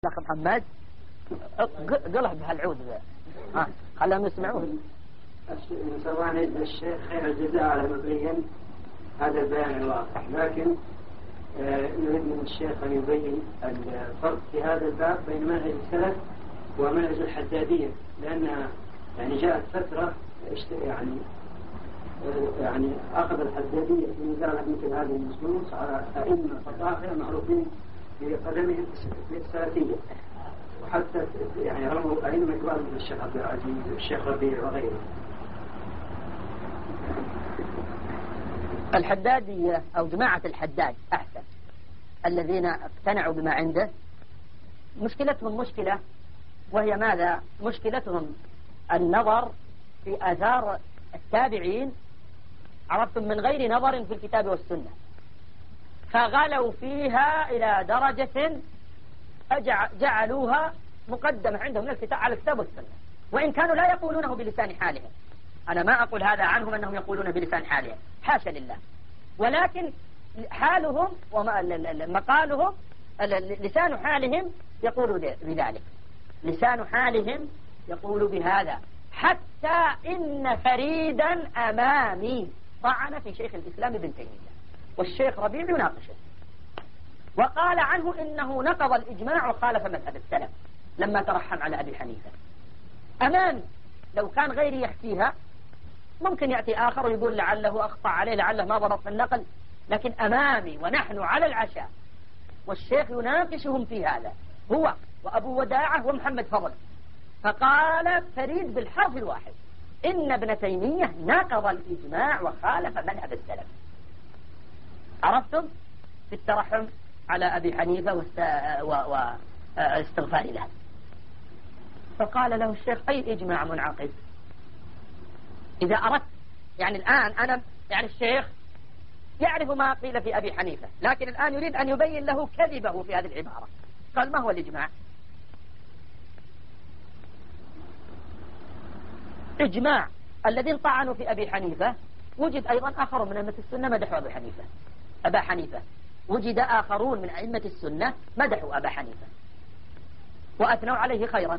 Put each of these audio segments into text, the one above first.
الأخ محمد قلها بهالعود ذا خلهم يسمعون. سواء الشيخ خير الجزاء على مبين هذا البيان الواضح، لكن نريد من الشيخ أن يبين الفرق في هذا الباب بين منهج السلف ومنهج الحدادية، لأنها يعني جاءت فترة يعني أخذ الحدادية في نزالة مثل هذه النصوص على أئمة فطاحلة معروفين بقدمهم في السلفية، وحتى يعني رموا أئمة كبار مثل الشيخ عبد العزيز والشيخ ربيع وغيره. الحدادية أو جماعة الحداد أحسن الذين اقتنعوا بما عنده مشكلتهم مشكلة، وهي ماذا؟ مشكلتهم النظر في آثار التابعين، عرفتم، من غير نظر في الكتاب والسنة، فغلوا فيها إلى درجة جعلوها مقدمة عندهم الكتاب على الكتاب والسنة، وإن كانوا لا يقولونه بلسان حالهم. أنا ما أقول هذا عنهم أنهم يقولون بلسان حالهم، حاشا لله، ولكن حالهم ومقالهم لسان حالهم يقول بذلك، لسان حالهم يقول بهذا. حتى إن فريدا أمامي طعن في شيخ الإسلام ابن تيمية، والشيخ ربيع يناقشه، وقال عنه إنه نقض الإجماع وخالف مذهب السلف لما ترحم على أبي حنيفة أمامي. لو كان غيري يحكيها ممكن يأتي آخر ويقول لعله أخطأ عليه، لعله ما ضبط في النقل، لكن أمامي ونحن على العشاء والشيخ يناقشهم في هذا، هو وأبو وداعة ومحمد فضل، فقال فريد بالحرف الواحد إن ابن تيمية نقض الإجماع وخالف مذهب السلف. عرفتم؟ في الترحم على أبي حنيفة واستغفار له. فقال له الشيخ أي إجماع منعقد؟ إذا أردت يعني الآن أنا يعني الشيخ يعرف ما قيل في أبي حنيفة، لكن الآن يريد أن يبين له كذبه في هذه العبارة. قال ما هو الإجماع؟ إجماع الذين طعنوا في أبي حنيفة وجد أيضا آخرون من أئمة السنة مدحوا أبا حنيفة، وجد آخرون من أئمة السنة مدحوا أبا حنيفة وأثنوا عليه خيرا،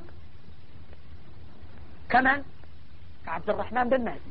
كمان كعبد الرحمن بن مهدي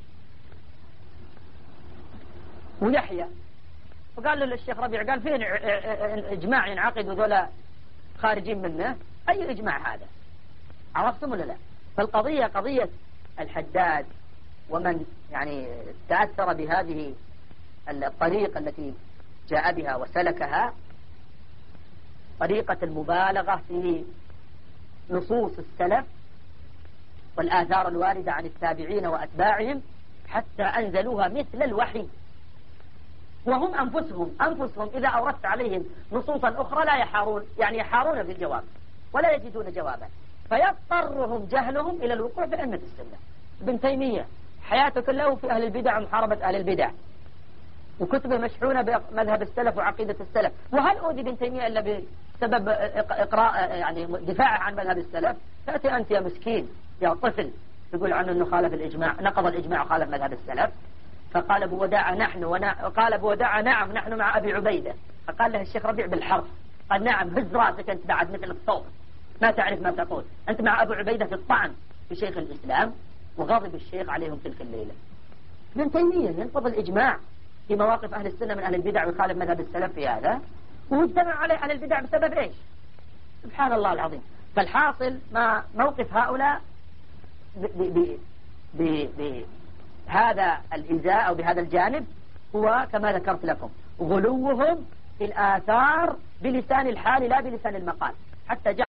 ويحيى. وقال له الشيخ ربيع قال فين إجماع ينعقد وذولا خارجين منه؟ أي إجماع هذا؟ عرفتم ولا لا؟ فالقضية قضية الحداد ومن يعني تأثر بهذه الطريقة التي جاء بها وسلكها، طريقة المبالغة في نصوص السلف والآثار الواردة عن التابعين وأتباعهم حتى أنزلوها مثل الوحي، وهم أنفسهم إذا أوردت عليهم نصوصا أخرى لا يحارون، يعني يحارون في الجواب ولا يجدون جوابا، فيضطرهم جهلهم إلى الوقوع في أئمة السنة. ابن تيمية حياته كله في أهل البدع ومحاربة أهل البدع، وكتبه مشحونة بمذهب السلف وعقيدة السلف. وهل أودي ابن تيمية إلا بسبب إقراء يعني دفاعه عن مذهب السلف؟ تأتي أنت يا مسكين يا طفل تقول عنه أنه خالف الإجماع، نقض الإجماع وخالف مذهب السلف. فقال أبو وداعة قال أبو وداعة نعم نحن مع أبي عبيدة. فقال له الشيخ ربيع بالحرف، قال نعم هز راسك أنت بعد مثل الصوت ما تعرف ما تقول، أنت مع أبو عبيدة في الطعن في شيخ الإسلام. وغضب الشيخ عليهم تلك الليلة. ابن تيمية ينقض الإجماع في مواقف أهل السنة من أهل البدع ويخالف مذهب السلف في هذا، ويجتمع عليه أهل البدع بسبب إيش؟ سبحان الله العظيم. فالحاصل ما موقف هؤلاء بهذا الإزاء أو بهذا الجانب هو كما ذكرت لكم غلوهم في الآثار بلسان الحال لا بلسان المقال، حتى